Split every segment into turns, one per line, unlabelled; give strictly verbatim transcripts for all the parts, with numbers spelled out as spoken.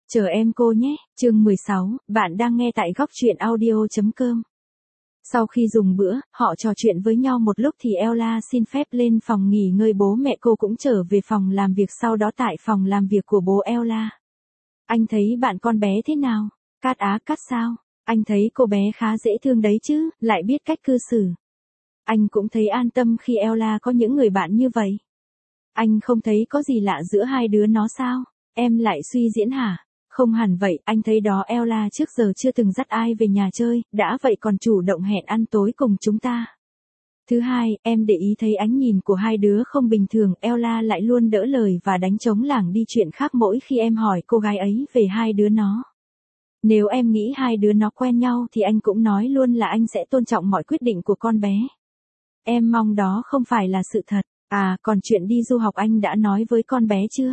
Chờ em cô nhé, chương mười sáu, bạn đang nghe tại góc truyện audio chấm com. Sau khi dùng bữa, họ trò chuyện với nhau một lúc thì Ella xin phép lên phòng nghỉ ngơi, bố mẹ cô cũng trở về phòng làm việc. Sau đó tại phòng làm việc của bố Ella. Anh thấy bạn con bé thế nào? Cát á Cát sao? Anh thấy cô bé khá dễ thương đấy chứ, lại biết cách cư xử. Anh cũng thấy an tâm khi Ella có những người bạn như vậy. Anh không thấy có gì lạ giữa hai đứa nó sao? Em lại suy diễn hả? Không hẳn vậy, anh thấy đó Ella trước giờ chưa từng dắt ai về nhà chơi, đã vậy còn chủ động hẹn ăn tối cùng chúng ta. Thứ hai, em để ý thấy ánh nhìn của hai đứa không bình thường, Ella lại luôn đỡ lời và đánh trống lảng đi chuyện khác mỗi khi em hỏi cô gái ấy về hai đứa nó. Nếu em nghĩ hai đứa nó quen nhau thì anh cũng nói luôn là anh sẽ tôn trọng mọi quyết định của con bé. Em mong đó không phải là sự thật. À, còn chuyện đi du học anh đã nói với con bé chưa?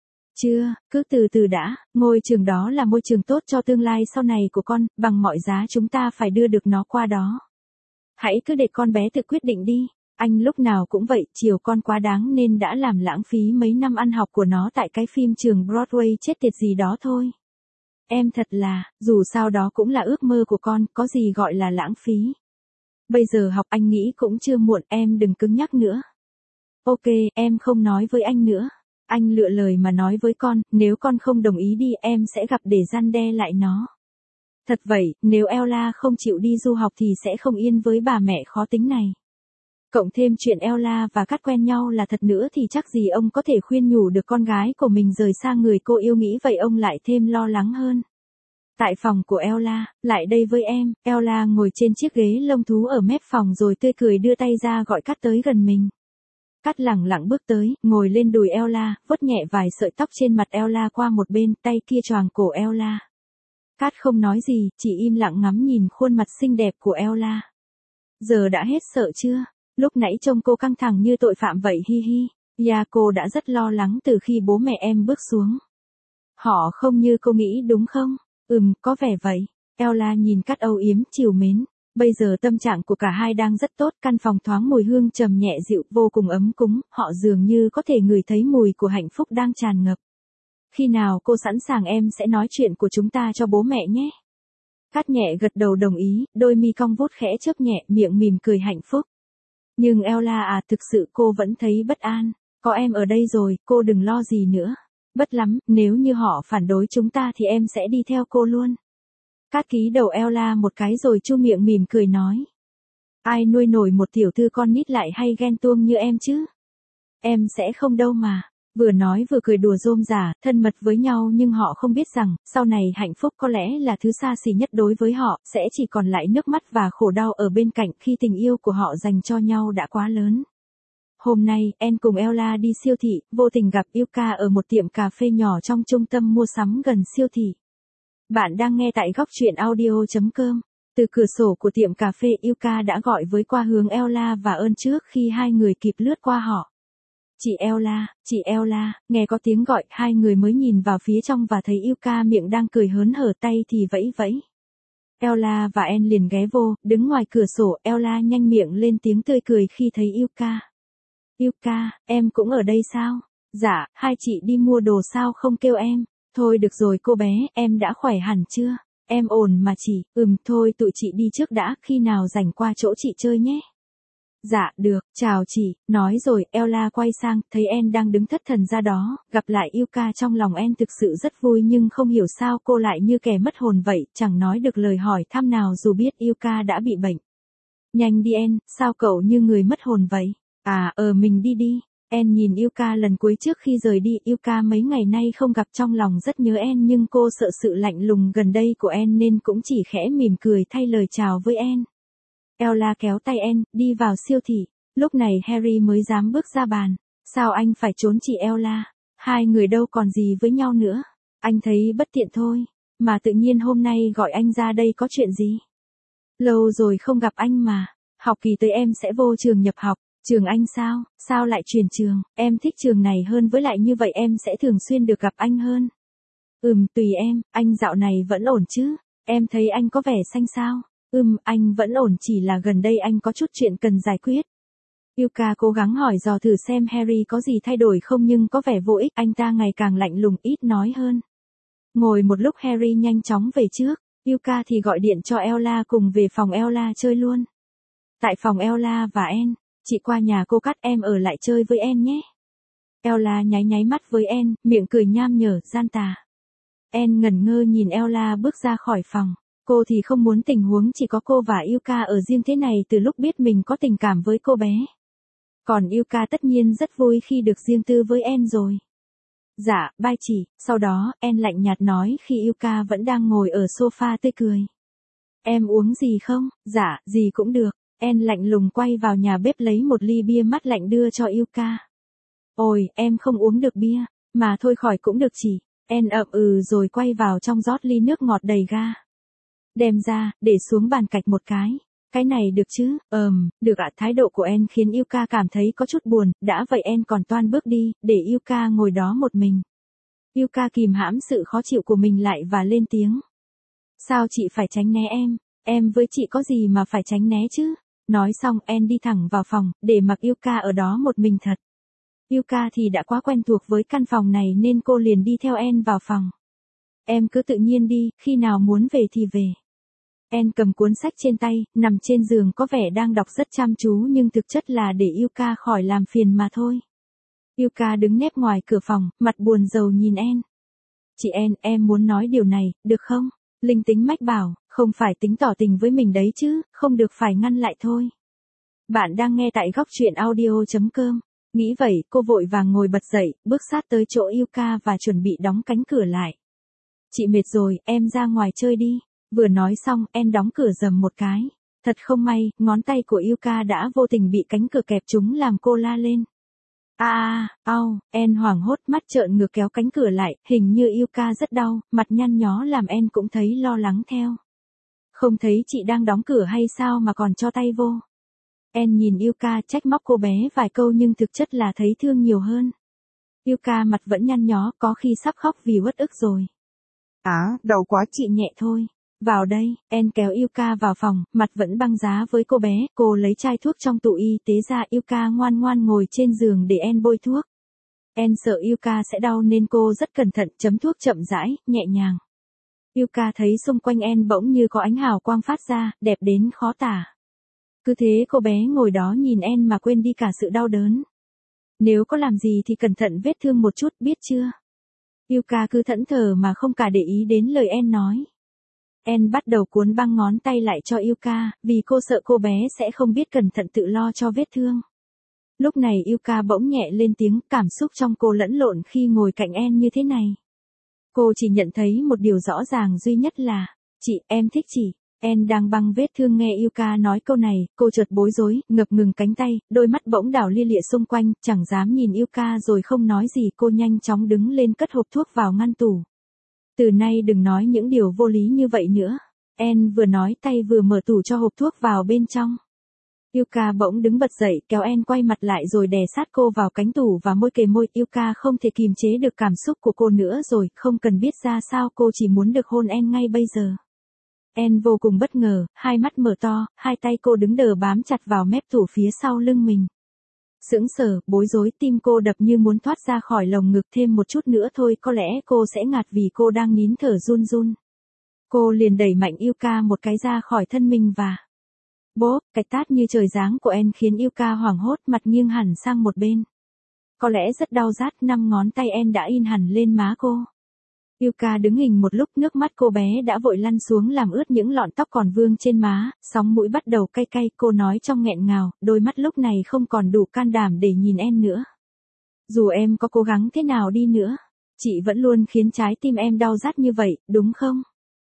Chưa, cứ từ từ đã, ngôi trường đó là môi trường tốt cho tương lai sau này của con, bằng mọi giá chúng ta phải đưa được nó qua đó. Hãy cứ để con bé tự quyết định đi, anh lúc nào cũng vậy, chiều con quá đáng nên đã làm lãng phí mấy năm ăn học của nó tại cái phim trường Broadway chết tiệt gì đó thôi. Em thật là, dù sao đó cũng là ước mơ của con, có gì gọi là lãng phí. Bây giờ học anh nghĩ cũng chưa muộn, em đừng cứng nhắc nữa. Ok, em không nói với anh nữa. Anh lựa lời mà nói với con, nếu con không đồng ý đi em sẽ gặp để răn đe lại nó. Thật vậy, nếu Ella không chịu đi du học thì sẽ không yên với bà mẹ khó tính này. Cộng thêm chuyện Ella và Cát quen nhau là thật nữa thì chắc gì ông có thể khuyên nhủ được con gái của mình rời xa người cô yêu, nghĩ vậy ông lại thêm lo lắng hơn. Tại phòng của Ella, lại đây với em, Ella ngồi trên chiếc ghế lông thú ở mép phòng rồi tươi cười đưa tay ra gọi Cát tới gần mình. Cát lẳng lặng bước tới, ngồi lên đùi Ella, vuốt nhẹ vài sợi tóc trên mặt Ella qua một bên, tay kia choàng cổ Ella. Cát không nói gì, chỉ im lặng ngắm nhìn khuôn mặt xinh đẹp của Ella. Giờ đã hết sợ chưa? Lúc nãy trông cô căng thẳng như tội phạm vậy hi hi. Yeah, cô đã rất lo lắng từ khi bố mẹ em bước xuống. Họ không như cô nghĩ đúng không? Ừm, có vẻ vậy. Ella nhìn Cát âu yếm trìu mến. Bây giờ tâm trạng của cả hai đang rất tốt, căn phòng thoáng mùi hương trầm nhẹ dịu, vô cùng ấm cúng, họ dường như có thể ngửi thấy mùi của hạnh phúc đang tràn ngập. Khi nào cô sẵn sàng em sẽ nói chuyện của chúng ta cho bố mẹ nhé. Cát nhẹ gật đầu đồng ý, đôi mi cong vuốt khẽ chớp nhẹ, miệng mỉm cười hạnh phúc. Nhưng Ella à, thực sự cô vẫn thấy bất an. Có em ở đây rồi, cô đừng lo gì nữa. Bất lắm, nếu như họ phản đối chúng ta thì em sẽ đi theo cô luôn. Cát ký đầu Ella một cái rồi chu miệng mỉm cười nói. Ai nuôi nổi một tiểu thư con nít lại hay ghen tuông như em chứ? Em sẽ không đâu mà. Vừa nói vừa cười đùa rôm rả, thân mật với nhau nhưng họ không biết rằng, sau này hạnh phúc có lẽ là thứ xa xỉ nhất đối với họ, sẽ chỉ còn lại nước mắt và khổ đau ở bên cạnh khi tình yêu của họ dành cho nhau đã quá lớn. Hôm nay, En cùng Ella đi siêu thị, vô tình gặp Yuka ở một tiệm cà phê nhỏ trong trung tâm mua sắm gần siêu thị. Bạn đang nghe tại góc truyện audio chấm com. Từ cửa sổ của tiệm cà phê, Yuka đã gọi với qua hướng Ella và Ơn trước khi hai người kịp lướt qua họ. Chị Ella, chị Ella, nghe có tiếng gọi, hai người mới nhìn vào phía trong và thấy Yuka miệng đang cười hớn hở, tay thì vẫy vẫy. Ella và En liền ghé vô, đứng ngoài cửa sổ, Ella nhanh miệng lên tiếng tươi cười khi thấy Yuka. Yuka, em cũng ở đây sao? Dạ, hai chị đi mua đồ sao không kêu em? Thôi được rồi cô bé, em đã khỏe hẳn chưa? Em ổn mà chị, ừm thôi tụi chị đi trước đã, khi nào rảnh qua chỗ chị chơi nhé. Dạ, được, chào chị, nói rồi, Ella quay sang, thấy En đang đứng thất thần ra đó, gặp lại Yuka trong lòng En thực sự rất vui nhưng không hiểu sao cô lại như kẻ mất hồn vậy, chẳng nói được lời hỏi thăm nào dù biết Yuka đã bị bệnh. Nhanh đi En, sao cậu như người mất hồn vậy? À, ờ mình đi đi. En nhìn Yuka lần cuối trước khi rời đi, Yuka mấy ngày nay không gặp trong lòng rất nhớ En nhưng cô sợ sự lạnh lùng gần đây của En nên cũng chỉ khẽ mỉm cười thay lời chào với En. Ella kéo tay En, đi vào siêu thị. Lúc này Harry mới dám bước ra bàn. Sao anh phải trốn chị Ella? Hai người đâu còn gì với nhau nữa. Anh thấy bất tiện thôi. Mà tự nhiên hôm nay gọi anh ra đây có chuyện gì? Lâu rồi không gặp anh mà. Học kỳ tới em sẽ vô trường nhập học. Trường anh sao? Sao lại chuyển trường? Em thích trường này hơn, với lại như vậy em sẽ thường xuyên được gặp anh hơn. Ừm, tùy em, anh dạo này vẫn ổn chứ? Em thấy anh có vẻ xanh xao. Ừm, anh vẫn ổn, chỉ là gần đây anh có chút chuyện cần giải quyết. Yuka cố gắng hỏi dò thử xem Harry có gì thay đổi không nhưng có vẻ vô ích, anh ta ngày càng lạnh lùng ít nói hơn. Ngồi một lúc Harry nhanh chóng về trước, Yuka thì gọi điện cho Ella cùng về phòng Ella chơi luôn. Tại phòng Ella và Anne, chị qua nhà cô Cát em ở lại chơi với Anne nhé. Ella nháy nháy mắt với Anne, miệng cười nham nhở, gian tà. Anne ngẩn ngơ nhìn Ella bước ra khỏi phòng. Cô thì không muốn tình huống chỉ có cô và Yuka ở riêng thế này từ lúc biết mình có tình cảm với cô bé. Còn Yuka tất nhiên rất vui khi được riêng tư với Anne rồi. Dạ, bye chị, sau đó, Anne lạnh nhạt nói khi Yuka vẫn đang ngồi ở sofa tươi cười. Em uống gì không? Dạ, gì cũng được. Anne lạnh lùng quay vào nhà bếp lấy một ly bia mát lạnh đưa cho Yuka. Ôi, em không uống được bia, mà thôi khỏi cũng được chị. Anne ậm ừ rồi quay vào trong rót ly nước ngọt đầy ga. Đem ra, để xuống bàn cạch một cái. Cái này được chứ, ờm, được ạ. Thái độ của Anne khiến Yuka cảm thấy có chút buồn, đã vậy Anne còn toan bước đi, để Yuka ngồi đó một mình. Yuka kìm hãm sự khó chịu của mình lại và lên tiếng. Sao chị phải tránh né em, em với chị có gì mà phải tránh né chứ? Nói xong Anne đi thẳng vào phòng, để mặc Yuka ở đó một mình thật. Yuka thì đã quá quen thuộc với căn phòng này nên cô liền đi theo Anne vào phòng. Em cứ tự nhiên đi, khi nào muốn về thì về. Anne cầm cuốn sách trên tay, nằm trên giường có vẻ đang đọc rất chăm chú nhưng thực chất là để Yuka khỏi làm phiền mà thôi. Yuka đứng nép ngoài cửa phòng, mặt buồn rầu nhìn Anne. Chị Anne, em muốn nói điều này, được không? Linh tính mách bảo, không phải tính tỏ tình với mình đấy chứ, không được phải ngăn lại thôi. Bạn đang nghe tại góc truyện audio chấm com. Nghĩ vậy, cô vội vàng ngồi bật dậy, bước sát tới chỗ Yuka và chuẩn bị đóng cánh cửa lại. Chị mệt rồi, em ra ngoài chơi đi. Vừa nói xong, Anne đóng cửa rầm một cái. Thật không may, ngón tay của Yuka đã vô tình bị cánh cửa kẹp trúng làm cô la lên. A a, au, Anne hoảng hốt mắt trợn ngược kéo cánh cửa lại, hình như Yuka rất đau, mặt nhăn nhó làm Anne cũng thấy lo lắng theo. Không thấy chị đang đóng cửa hay sao mà còn cho tay vô. Anne nhìn Yuka trách móc cô bé vài câu nhưng thực chất là thấy thương nhiều hơn. Yuka mặt vẫn nhăn nhó, có khi sắp khóc vì uất ức rồi. Á, à, đau quá chị nhẹ thôi. Vào đây, Anne kéo Yuka vào phòng, mặt vẫn băng giá với cô bé, cô lấy chai thuốc trong tủ y tế ra. Yuka ngoan ngoan ngồi trên giường để Anne bôi thuốc. Anne sợ Yuka sẽ đau nên cô rất cẩn thận chấm thuốc chậm rãi, nhẹ nhàng. Yuka thấy xung quanh Anne bỗng như có ánh hào quang phát ra, đẹp đến khó tả. Cứ thế cô bé ngồi đó nhìn Anne mà quên đi cả sự đau đớn. Nếu có làm gì thì cẩn thận vết thương một chút, biết chưa? Yuka cứ thẫn thờ mà không cả để ý đến lời Anne nói. Anne bắt đầu cuốn băng ngón tay lại cho Yuka, vì cô sợ cô bé sẽ không biết cẩn thận tự lo cho vết thương. Lúc này Yuka bỗng nhẹ lên tiếng, cảm xúc trong cô lẫn lộn khi ngồi cạnh Anne như thế này. Cô chỉ nhận thấy một điều rõ ràng duy nhất là, chị, em thích chị. Anne đang băng vết thương nghe Yuka nói câu này, cô chợt bối rối, ngập ngừng cánh tay, đôi mắt bỗng đảo lia lịa xung quanh, chẳng dám nhìn Yuka rồi không nói gì. Cô nhanh chóng đứng lên cất hộp thuốc vào ngăn tủ. Từ nay đừng nói những điều vô lý như vậy nữa. Anne vừa nói tay vừa mở tủ cho hộp thuốc vào bên trong. Yuka bỗng đứng bật dậy, kéo Anne quay mặt lại rồi đè sát cô vào cánh tủ và môi kề môi. Yuka không thể kìm chế được cảm xúc của cô nữa rồi, không cần biết ra sao cô chỉ muốn được hôn Anne ngay bây giờ. Anne vô cùng bất ngờ, hai mắt mở to, hai tay cô đứng đờ bám chặt vào mép tủ phía sau lưng mình. Sững sờ, bối rối, tim cô đập như muốn thoát ra khỏi lồng ngực, thêm một chút nữa thôi có lẽ cô sẽ ngạt vì cô đang nín thở run run. Cô liền đẩy mạnh Yuka một cái ra khỏi thân mình và... Bốp, cái tát như trời giáng của Anne khiến Yuka hoảng hốt, mặt nghiêng hẳn sang một bên. Có lẽ rất đau rát, năm ngón tay Anne đã in hẳn lên má cô. Yuka đứng hình một lúc, nước mắt cô bé đã vội lăn xuống làm ướt những lọn tóc còn vương trên má, sóng mũi bắt đầu cay cay, cô nói trong nghẹn ngào, đôi mắt lúc này không còn đủ can đảm để nhìn Anne nữa. Dù em có cố gắng thế nào đi nữa, chị vẫn luôn khiến trái tim em đau rát như vậy, đúng không?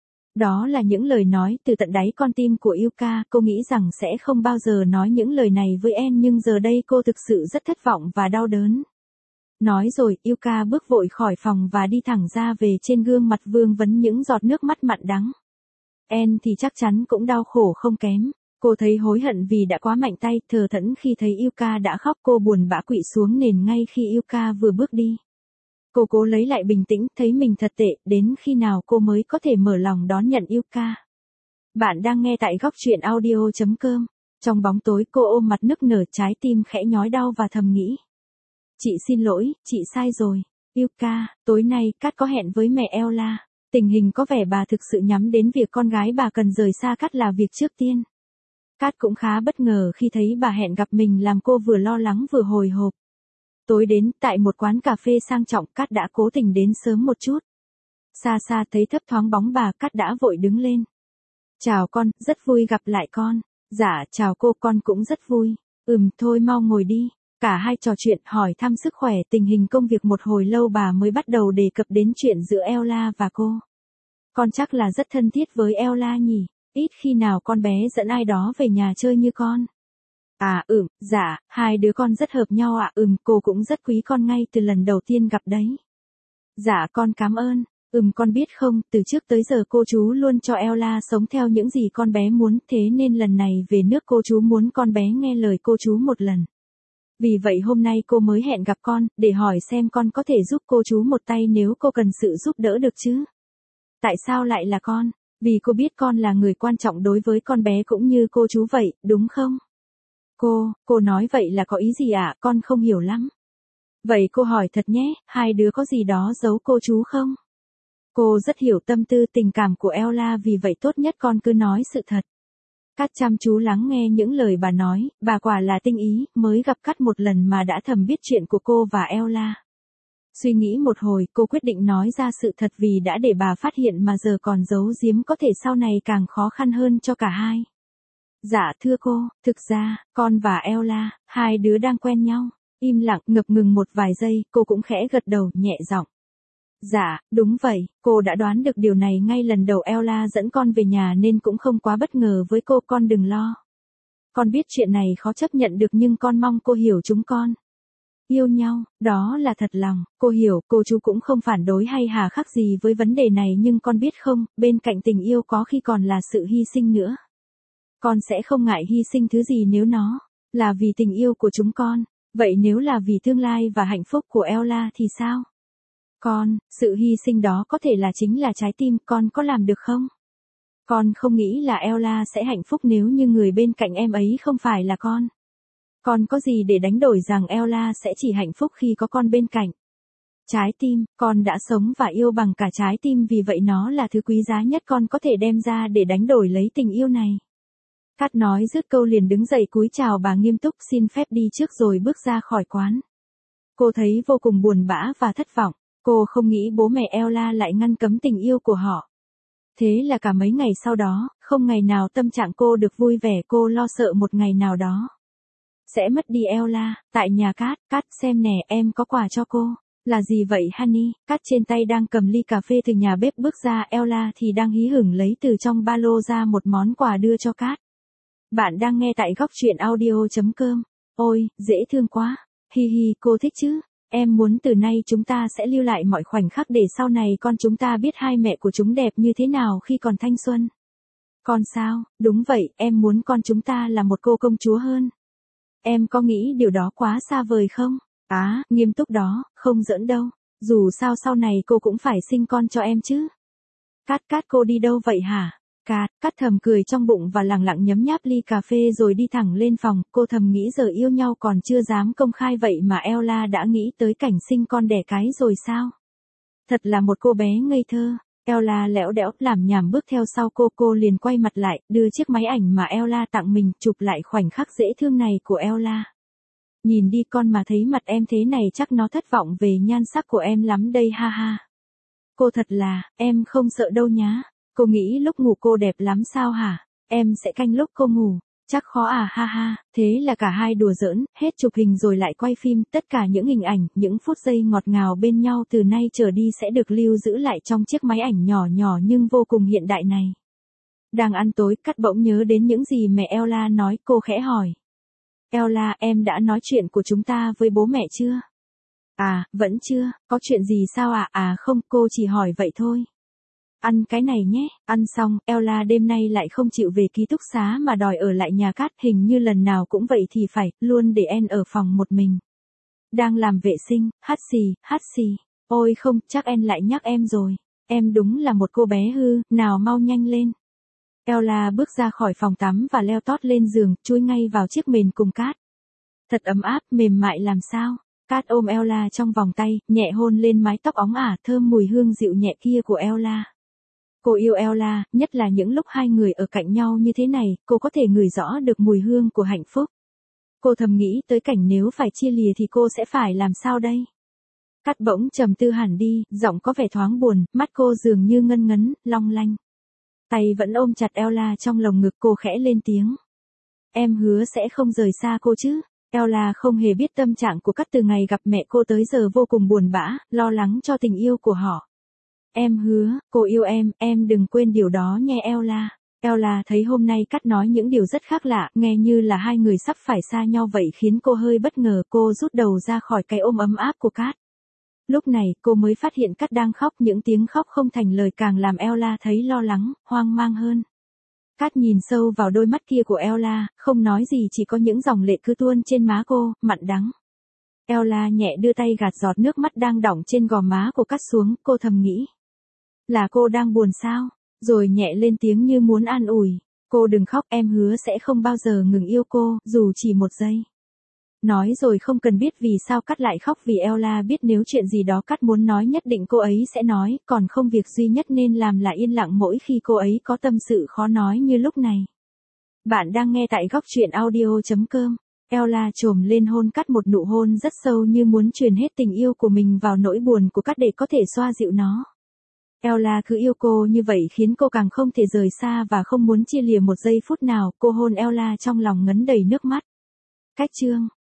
Đó là những lời nói từ tận đáy con tim của Yuka, cô nghĩ rằng sẽ không bao giờ nói những lời này với Anne nhưng giờ đây cô thực sự rất thất vọng và đau đớn. Nói rồi, Yuka bước vội khỏi phòng và đi thẳng ra về, trên gương mặt vương vấn những giọt nước mắt mặn đắng. Anne thì chắc chắn cũng đau khổ không kém. Cô thấy hối hận vì đã quá mạnh tay, thờ thẫn khi thấy Yuka đã khóc, cô buồn bã quỵ xuống nền ngay khi Yuka vừa bước đi. Cô cố lấy lại bình tĩnh, thấy mình thật tệ, đến khi nào cô mới có thể mở lòng đón nhận Yuka. Bạn đang nghe tại góc truyện audio chấm com. Trong bóng tối cô ôm mặt nức nở, trái tim khẽ nhói đau và thầm nghĩ. Chị xin lỗi, chị sai rồi. Yuka, tối nay Cát có hẹn với mẹ Ella. Tình hình có vẻ bà thực sự nhắm đến việc con gái bà cần rời xa Cát là việc trước tiên. Cát cũng khá bất ngờ khi thấy bà hẹn gặp mình làm cô vừa lo lắng vừa hồi hộp. Tối đến, tại một quán cà phê sang trọng, Cát đã cố tình đến sớm một chút. Xa xa thấy thấp thoáng bóng bà, Cát đã vội đứng lên. Chào con, rất vui gặp lại con. Dạ, chào cô, con cũng rất vui. Ừm, thôi mau ngồi đi. Cả hai trò chuyện hỏi thăm sức khỏe, tình hình công việc một hồi lâu bà mới bắt đầu đề cập đến chuyện giữa Ella và cô. Con chắc là rất thân thiết với Ella nhỉ, ít khi nào con bé dẫn ai đó về nhà chơi như con. À ừm, dạ, hai đứa con rất hợp nhau ạ, à, ừm, cô cũng rất quý con ngay từ lần đầu tiên gặp đấy. Dạ con cảm ơn, ừm con biết không, từ trước tới giờ cô chú luôn cho Ella sống theo những gì con bé muốn, thế nên lần này về nước cô chú muốn con bé nghe lời cô chú một lần. Vì vậy hôm nay cô mới hẹn gặp con, để hỏi xem con có thể giúp cô chú một tay nếu cô cần sự giúp đỡ được chứ. Tại sao lại là con? Vì cô biết con là người quan trọng đối với con bé cũng như cô chú vậy, đúng không? Cô, cô nói vậy là có ý gì ạ, à? Con không hiểu lắm. Vậy cô hỏi thật nhé, hai đứa có gì đó giấu cô chú không? Cô rất hiểu tâm tư tình cảm của Ella, vì vậy tốt nhất con cứ nói sự thật. Cát chăm chú lắng nghe những lời bà nói, bà quả là tinh ý, mới gặp Cát một lần mà đã thầm biết chuyện của cô và Ella. Suy nghĩ một hồi, cô quyết định nói ra sự thật vì đã để bà phát hiện mà giờ còn giấu giếm có thể sau này càng khó khăn hơn cho cả hai. Dạ thưa cô, thực ra, con và Ella, hai đứa đang quen nhau. Im lặng ngập ngừng một vài giây, cô cũng khẽ gật đầu, nhẹ giọng. Dạ, đúng vậy, cô đã đoán được điều này ngay lần đầu Ella dẫn con về nhà nên cũng không quá bất ngờ với cô, con đừng lo. Con biết chuyện này khó chấp nhận được nhưng con mong cô hiểu chúng con. Yêu nhau, đó là thật lòng, cô hiểu, cô chú cũng không phản đối hay hà khắc gì với vấn đề này nhưng con biết không, bên cạnh tình yêu có khi còn là sự hy sinh nữa. Con sẽ không ngại hy sinh thứ gì nếu nó là vì tình yêu của chúng con, vậy nếu là vì tương lai và hạnh phúc của Ella thì sao? Con, sự hy sinh đó có thể là chính là trái tim, con có làm được không? Con không nghĩ là Ella sẽ hạnh phúc nếu như người bên cạnh em ấy không phải là con. Con có gì để đánh đổi rằng Ella sẽ chỉ hạnh phúc khi có con bên cạnh. Trái tim, con đã sống và yêu bằng cả trái tim, vì vậy nó là thứ quý giá nhất con có thể đem ra để đánh đổi lấy tình yêu này. Cát nói dứt câu liền đứng dậy cúi chào bà nghiêm túc, xin phép đi trước rồi bước ra khỏi quán. Cô thấy vô cùng buồn bã và thất vọng, cô không nghĩ bố mẹ Ella lại ngăn cấm tình yêu của họ. Thế là cả mấy ngày sau đó, không ngày nào tâm trạng cô được vui vẻ, cô lo sợ một ngày nào đó sẽ mất đi Ella. Tại nhà Cát, Cát xem nè, em có quà cho cô. Là gì vậy Honey? Cát trên tay đang cầm ly cà phê từ nhà bếp bước ra, Ella thì đang hí hửng lấy từ trong ba lô ra một món quà đưa cho Cát. Bạn đang nghe tại góc truyện audio.com. Ôi, dễ thương quá. Hi hi, cô thích chứ? Em muốn từ nay chúng ta sẽ lưu lại mọi khoảnh khắc để sau này con chúng ta biết hai mẹ của chúng đẹp như thế nào khi còn thanh xuân. Con sao? Đúng vậy, em muốn con chúng ta là một cô công chúa hơn. Em có nghĩ điều đó quá xa vời không? Á, nghiêm túc đó, không giỡn đâu. Dù sao sau này cô cũng phải sinh con cho em chứ. Cát Cát, cô đi đâu vậy hả? Cát, Cát thầm cười trong bụng và lẳng lặng nhấm nháp ly cà phê rồi đi thẳng lên phòng. Cô thầm nghĩ giờ yêu nhau còn chưa dám công khai vậy mà Ella đã nghĩ tới cảnh sinh con đẻ cái rồi sao? Thật là một cô bé ngây thơ. Ella lẽo đẽo làm nhảm bước theo sau cô, cô liền quay mặt lại, đưa chiếc máy ảnh mà Ella tặng mình, chụp lại khoảnh khắc dễ thương này của Ella. Nhìn đi con, mà thấy mặt em thế này chắc nó thất vọng về nhan sắc của em lắm đây, ha ha. Cô thật là, em không sợ đâu nhá. Cô nghĩ lúc ngủ cô đẹp lắm sao hả? Em sẽ canh lúc cô ngủ. Chắc khó à, ha ha. Thế là cả hai đùa giỡn, hết chụp hình rồi lại quay phim, tất cả những hình ảnh, những phút giây ngọt ngào bên nhau từ nay trở đi sẽ được lưu giữ lại trong chiếc máy ảnh nhỏ nhỏ nhưng vô cùng hiện đại này. Đang ăn tối, Cát bỗng nhớ đến những gì mẹ Ella nói, cô khẽ hỏi. Ella, em đã nói chuyện của chúng ta với bố mẹ chưa? À, vẫn chưa, có chuyện gì sao ạ? À? à không, cô chỉ hỏi vậy thôi. Ăn cái này nhé. Ăn xong, Ella đêm nay lại không chịu về ký túc xá mà đòi ở lại nhà Cát, hình như lần nào cũng vậy thì phải, luôn để En ở phòng một mình. Đang làm vệ sinh, hắt xì, hắt xì. Ôi không, chắc En lại nhắc em rồi. Em đúng là một cô bé hư, nào mau nhanh lên. Ella bước ra khỏi phòng tắm và leo tót lên giường, chui ngay vào chiếc mền cùng Cát. Thật ấm áp, mềm mại làm sao. Cát ôm Ella trong vòng tay, nhẹ hôn lên mái tóc óng ả thơm mùi hương dịu nhẹ kia của Ella. Cô yêu Ella, nhất là những lúc hai người ở cạnh nhau như thế này, cô có thể ngửi rõ được mùi hương của hạnh phúc. Cô thầm nghĩ tới cảnh nếu phải chia lìa thì cô sẽ phải làm sao đây? Cát bỗng trầm tư hẳn đi, giọng có vẻ thoáng buồn, mắt cô dường như ngân ngấn, long lanh. Tay vẫn ôm chặt Ella trong lồng ngực, cô khẽ lên tiếng. Em hứa sẽ không rời xa cô chứ? Ella không hề biết tâm trạng của Cát từ ngày gặp mẹ cô tới giờ vô cùng buồn bã, lo lắng cho tình yêu của họ. Em hứa, cô yêu em, em đừng quên điều đó nha Ella. Ella thấy hôm nay Cát nói những điều rất khác lạ, nghe như là hai người sắp phải xa nhau vậy khiến cô hơi bất ngờ, cô rút đầu ra khỏi cái ôm ấm áp của Cát. Lúc này, cô mới phát hiện Cát đang khóc, những tiếng khóc không thành lời càng làm Ella thấy lo lắng, hoang mang hơn. Cát nhìn sâu vào đôi mắt kia của Ella, không nói gì, chỉ có những dòng lệ cứ tuôn trên má cô, mặn đắng. Ella nhẹ đưa tay gạt giọt nước mắt đang đọng trên gò má của Cát xuống, cô thầm nghĩ. Là cô đang buồn sao? Rồi nhẹ lên tiếng như muốn an ủi. Cô đừng khóc, em hứa sẽ không bao giờ ngừng yêu cô, dù chỉ một giây. Nói rồi không cần biết vì sao Cát lại khóc, vì Ella biết nếu chuyện gì đó Cát muốn nói nhất định cô ấy sẽ nói, còn không việc duy nhất nên làm là yên lặng mỗi khi cô ấy có tâm sự khó nói như lúc này. Bạn đang nghe tại góc truyện audio chấm com. Ella chồm lên hôn Cát một nụ hôn rất sâu như muốn truyền hết tình yêu của mình vào nỗi buồn của Cát để có thể xoa dịu nó. Ella cứ yêu cô như vậy khiến cô càng không thể rời xa và không muốn chia lìa một giây phút nào, cô hôn Ella trong lòng ngấn đầy nước mắt. Cách chương